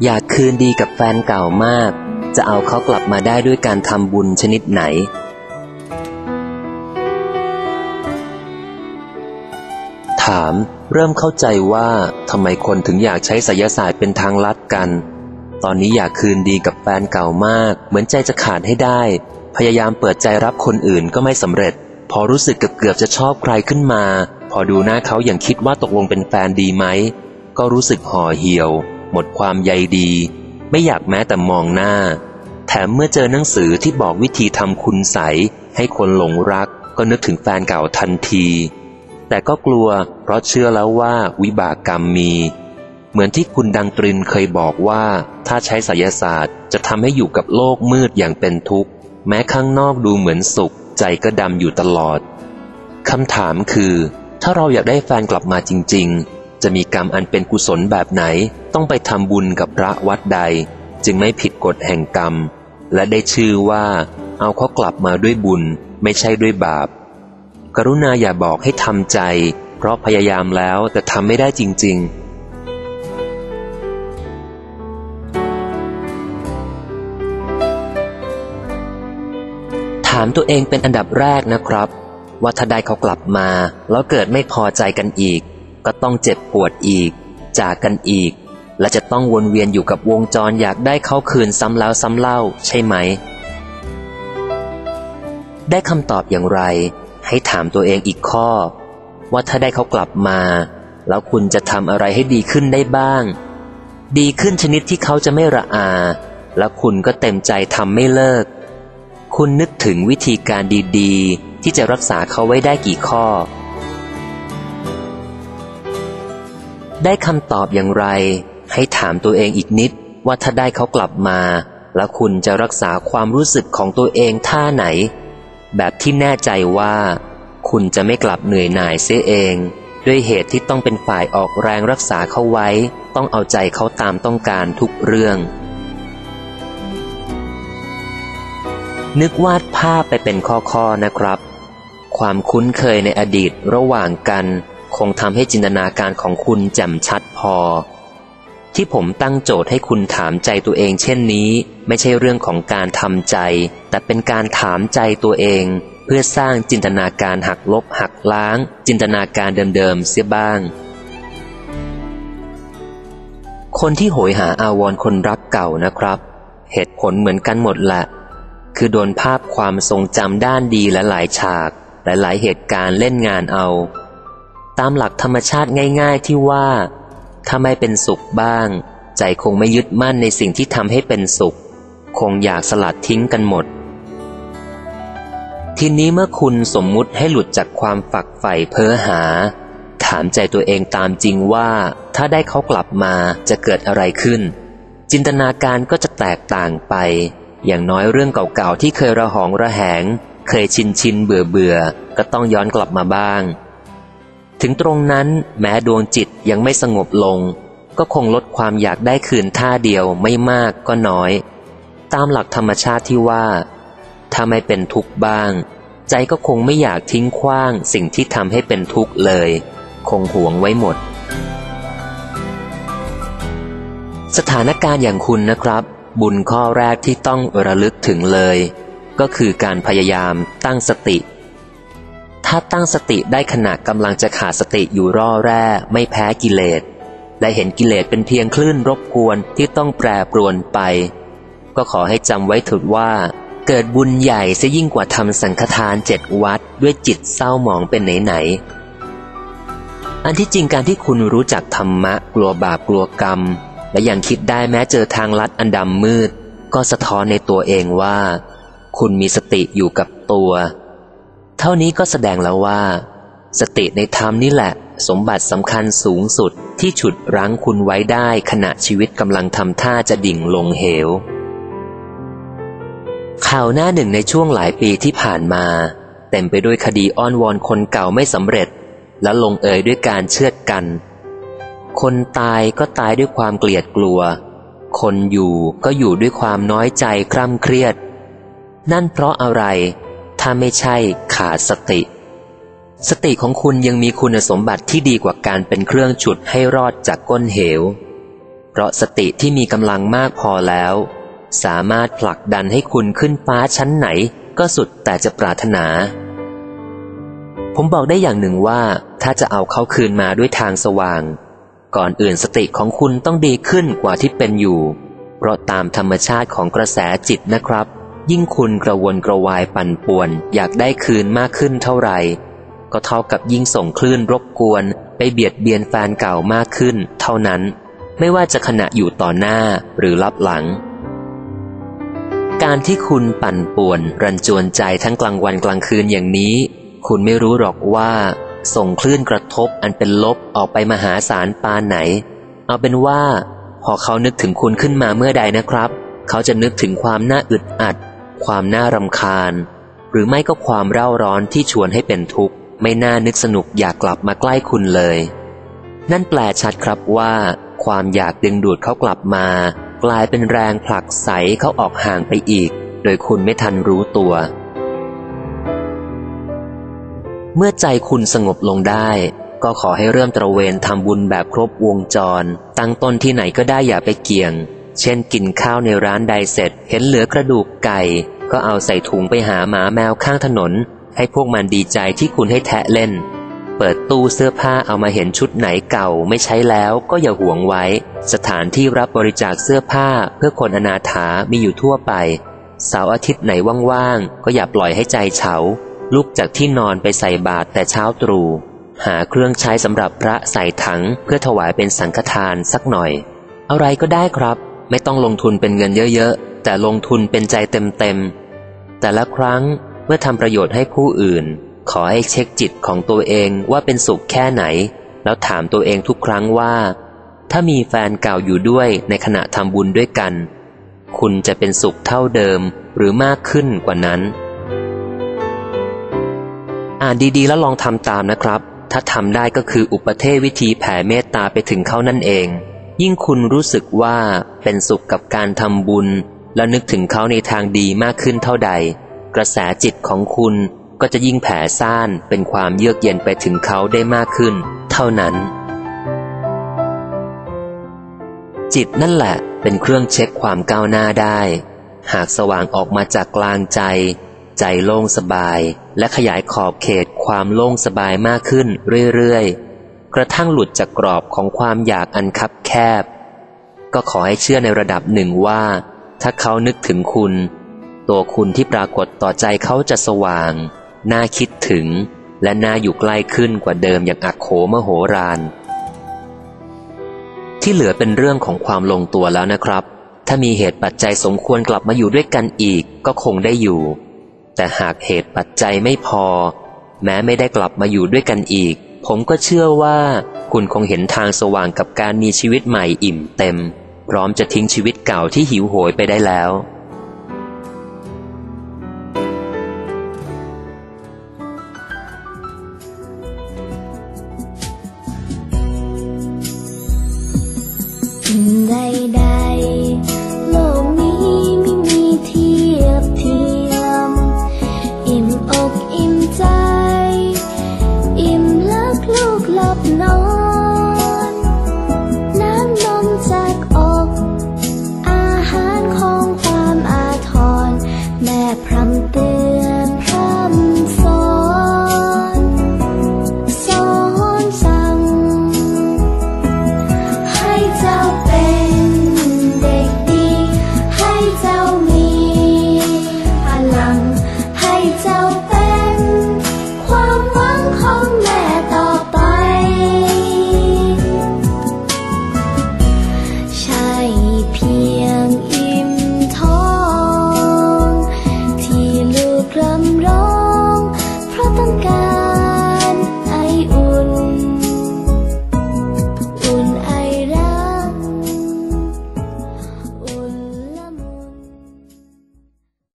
อยากคืนดีกับแฟนเก่ามากจะเอาเขากลับมาได้ด้วยการทำบุญชนิดไหนถามเริ่มเข้าใจว่าทำไมคนถึงอยากใช้ไสยศาสตร์เป็นทางลัดกันตอนนี้อยากคืนดีกับแฟนเก่ามากเหมือนใจจะขาดให้ได้พยายามเปิดใจรับคนอื่นก็ไม่สำเร็จพอรู้สึกเกือบจะชอบใครขึ้นมาพอดูหน้าเขาอย่างคิดว่าตกลงเป็นแฟนดีไหมก็รู้สึกห่อเหี่ยวหมดความใยดีไม่อยากแม้แต่มองหน้าแถมเมื่อเจอหนังสือที่บอกวิธีทำคุณไสยให้คนหลงรักก็นึกถึงแฟนเก่าทันทีแต่ก็กลัวเพราะเชื่อแล้วว่าวิบากกรรมมีเหมือนที่คุณดังตรินเคยบอกว่าถ้าใช้ไสยศาสตร์จะทำให้อยู่กับโลกมืดอย่างเป็นทุกข์แม้ข้างนอกดูเหมือนสุขใจก็ดำอยู่ตลอดคำถามคือถ้าเราอยากได้แฟนกลับมาจริงๆจะมีกรรมอันเป็นกุศลแบบไหนต้องไปทำบุญกับพระวัดใดจึงไม่ผิดกฎแห่งกรรมและได้ชื่อว่าเอาเขากลับมาด้วยบุญไม่ใช่ด้วยบาปกรุณาอย่าบอกให้ทำใจเพราะพยายามแล้วแต่ทำไม่ได้จริงๆถามตัวเองเป็นอันดับแรกนะครับว่าถ้าได้เขากลับมาแล้วเกิดไม่พอใจกันอีกก็ต้องเจ็บปวดอีกจากกันอีกและจะต้องวนเวียนอยู่กับวงจรอยากได้เขาคืนซ้ำแล้วซ้ำเล่าใช่ไหมได้คำตอบอย่างไรให้ถามตัวเองอีกข้อว่าถ้าได้เขากลับมาแล้วคุณจะทำอะไรให้ดีขึ้นได้บ้างดีขึ้นชนิดที่เขาจะไม่ระอาแล้วคุณก็เต็มใจทำไม่เลิกคุณนึกถึงวิธีการดีๆที่จะรักษาเขาไว้ได้กี่ข้อได้คำตอบอย่างไรให้ถามตัวเองอีกนิดว่าถ้าได้เขากลับมาแล้วคุณจะรักษาความรู้สึกของตัวเองท่าไหนแบบที่แน่ใจว่าคุณจะไม่กลับเหนื่อยหน่ายเสียเองด้วยเหตุที่ต้องเป็นฝ่ายออกแรงรักษาเขาไว้ต้องเอาใจเขาตามต้องการทุกเรื่องนึกวาดภาพไปเป็นข้อๆนะครับความคุ้นเคยในอดีตระหว่างกันคงทำให้จินตนาการของคุณแจ่มชัดพอที่ผมตั้งโจทย์ให้คุณถามใจตัวเองเช่นนี้ไม่ใช่เรื่องของการทำใจแต่เป็นการถามใจตัวเองเพื่อสร้างจินตนาการหักลบหักล้างจินตนาการเดิมๆเสียบ้างคนที่โหยหาอาวรณ์คนรักเก่านะครับเหตุผลเหมือนกันหมดแหละคือโดนภาพความทรงจำด้านดีและหลายฉากหลายเหตุการณ์เล่นงานเอาตามหลักธรรมชาติง่ายๆที่ว่าถ้าไม่เป็นสุขบ้างใจคงไม่ยึดมั่นในสิ่งที่ทำให้เป็นสุขคงอยากสลัดทิ้งกันหมดทีนี้เมื่อคุณสมมุติให้หลุดจากความฝักใฝ่เพ้อหาถามใจตัวเองตามจริงว่าถ้าได้เขากลับมาจะเกิดอะไรขึ้นจินตนาการก็จะแตกต่างไปอย่างน้อยเรื่องเก่าๆที่เคยระหองระแหงเคยชินเบื่อก็ต้องย้อนกลับมาบ้างถึงตรงนั้นแม้ดวงจิตยังไม่สงบลงก็คงลดความอยากได้คืนท่าเดียวไม่มากก็น้อยตามหลักธรรมชาติที่ว่าถ้าไม่เป็นทุกข์บ้างใจก็คงไม่อยากทิ้งขว้างสิ่งที่ทำให้เป็นทุกข์เลยคงหวงไว้หมดสถานการณ์อย่างคุณนะครับบุญข้อแรกที่ต้องระลึกถึงเลยก็คือการพยายามตั้งสติถ้าตั้งสติได้ขณะกำลังจะขาดสติอยู่ร่อแร่ไม่แพ้กิเลสได้เห็นกิเลสเป็นเพียงคลื่นรบกวนที่ต้องแปรปรวนไปก็ขอให้จำไว้เถิดว่าเกิดบุญใหญ่ซะยิ่งกว่าทำสังฆทาน7 วัดด้วยจิตเศร้าหมองเป็นไหนอันที่จริงการที่คุณรู้จักธรรมะกลัวบาปกลัวกรรมและยังคิดได้แม้เจอทางลัดอันดำมืดก็สะท้อนในตัวเองว่าคุณมีสติอยู่กับตัวเท่านี้ก็แสดงแล้วว่าสติในธรรมนี่แหละสมบัติสำคัญสูงสุดที่ฉุดรั้งคุณไว้ได้ขณะชีวิตกำลังทำท่าจะดิ่งลงเหวข่าวหน้าหนึ่งในช่วงหลายปีที่ผ่านมาเต็มไปด้วยคดีอ้อนวอนคนเก่าไม่สำเร็จและลงเอยด้วยการเชือดกันคนตายก็ตายด้วยความเกลียดกลัวคนอยู่ก็อยู่ด้วยความน้อยใจคร่ำเครียดนั่นเพราะอะไรถ้าไม่ใช่ขาดสติของคุณยังมีคุณสมบัติที่ดีกว่าการเป็นเครื่องฉุดให้รอดจากก้นเหวเพราะสติที่มีกำลังมากพอแล้วสามารถผลักดันให้คุณขึ้นฟ้าชั้นไหนก็สุดแต่จะปรารถนาผมบอกได้อย่างหนึ่งว่าถ้าจะเอาเขาคืนมาด้วยทางสว่างก่อนอื่นสติของคุณต้องดีขึ้นกว่าที่เป็นอยู่เพราะตามธรรมชาติของกระแสจิตนะครับยิ่งคุณกระวนกระวายปั่นป่วนอยากได้คืนมากขึ้นเท่าไหร่ก็เท่ากับยิ่งส่งคลื่นรบกวนไปเบียดเบียนแฟนเก่ามากขึ้นเท่านั้นไม่ว่าจะขณะอยู่ต่อหน้าหรือลับหลังการที่คุณปั่นป่วนรันจวนใจทั้งกลางวันกลางคืนอย่างนี้คุณไม่รู้หรอกว่าส่งคลื่นกระทบอันเป็นลบออกไปมหาศาลปานไหนเอาเป็นว่าพอเขานึกถึงคุณขึ้นมาเมื่อใดนะครับเขาจะนึกถึงความน่าอึดอัดความน่ารำคาญหรือไม่ก็ความเร่าร้อนที่ชวนให้เป็นทุกข์ไม่น่านึกสนุกอยากกลับมาใกล้คุณเลยนั่นแปลชัดครับว่าความอยากดึงดูดเขากลับมากลายเป็นแรงผลักไสเขาออกห่างไปอีกโดยคุณไม่ทันรู้ตัวเมื่อใจคุณสงบลงได้ก็ขอให้เริ่มตระเวนทำบุญแบบครบวงจรตั้งต้นที่ไหนก็ได้อย่าไปเกี่ยงเช่นกินข้าวในร้านใดเสร็จเห็นเหลือกระดูกไก่ก็เอาใส่ถุงไปหาหมาแมวข้างถนนให้พวกมันดีใจที่คุณให้แทะเล่นเปิดตู้เสื้อผ้าเอามาเห็นชุดไหนเก่าไม่ใช้แล้วก็อย่าหวงไว้สถานที่รับบริจาคเสื้อผ้าเพื่อคนอนาถามีอยู่ทั่วไปเสาร์อาทิตย์ไหนว่างๆก็อย่าปล่อยให้ใจเฉาลุกจากที่นอนไปใส่บาตรแต่เช้าตรู่หาเครื่องใช้สำหรับพระใส่ถังเพื่อถวายเป็นสังฆทานสักหน่อยอะไรก็ได้ครับไม่ต้องลงทุนเป็นเงินเยอะๆแต่ลงทุนเป็นใจเต็มๆแต่ละครั้งเมื่อทำประโยชน์ให้ผู้อื่นขอให้เช็คจิตของตัวเองว่าเป็นสุขแค่ไหนแล้วถามตัวเองทุกครั้งว่าถ้ามีแฟนเก่าอยู่ด้วยในขณะทำบุญด้วยกันคุณจะเป็นสุขเท่าเดิมหรือมากขึ้นกว่านั้นอ่านดีๆแล้วลองทำตามนะครับถ้าทำได้ก็คืออุปเทศวิธีแผ่เมตตาไปถึงเขานั่นเองยิ่งคุณรู้สึกว่าเป็นสุขกับการทำบุญแล้วนึกถึงเขาในทางดีมากขึ้นเท่าใดกระแสจิตของคุณก็จะยิ่งแผ่ซ่านเป็นความเยือกเย็นไปถึงเขาได้มากขึ้นเท่านั้นจิตนั่นแหละเป็นเครื่องเช็คความก้าวหน้าได้หากสว่างออกมาจากกลางใจโล่งสบายและขยายขอบเขตความโล่งสบายมากขึ้นเรื่อยๆกระทั่งหลุดจากกรอบของความอยากอันคับแคบก็ขอให้เชื่อในระดับหนึ่งว่าถ้าเขานึกถึงคุณตัวคุณที่ปรากฏต่อใจเขาจะสว่างน่าคิดถึงและน่าอยู่ใกล้ขึ้นกว่าเดิมอย่างอักโขมโหฬารที่เหลือเป็นเรื่องของความลงตัวแล้วนะครับถ้ามีเหตุปัจจัยสมควรกลับมาอยู่ด้วยกันอีกก็คงได้อยู่แต่หากเหตุปัจจัยไม่พอแม้ไม่ได้กลับมาอยู่ด้วยกันอีกผมก็เชื่อว่าคุณคงเห็นทางสว่างกับการมีชีวิตใหม่อิ่มเต็มพร้อมจะทิ้งชีวิตเก่าที่หิวโหยไปได้แล้ว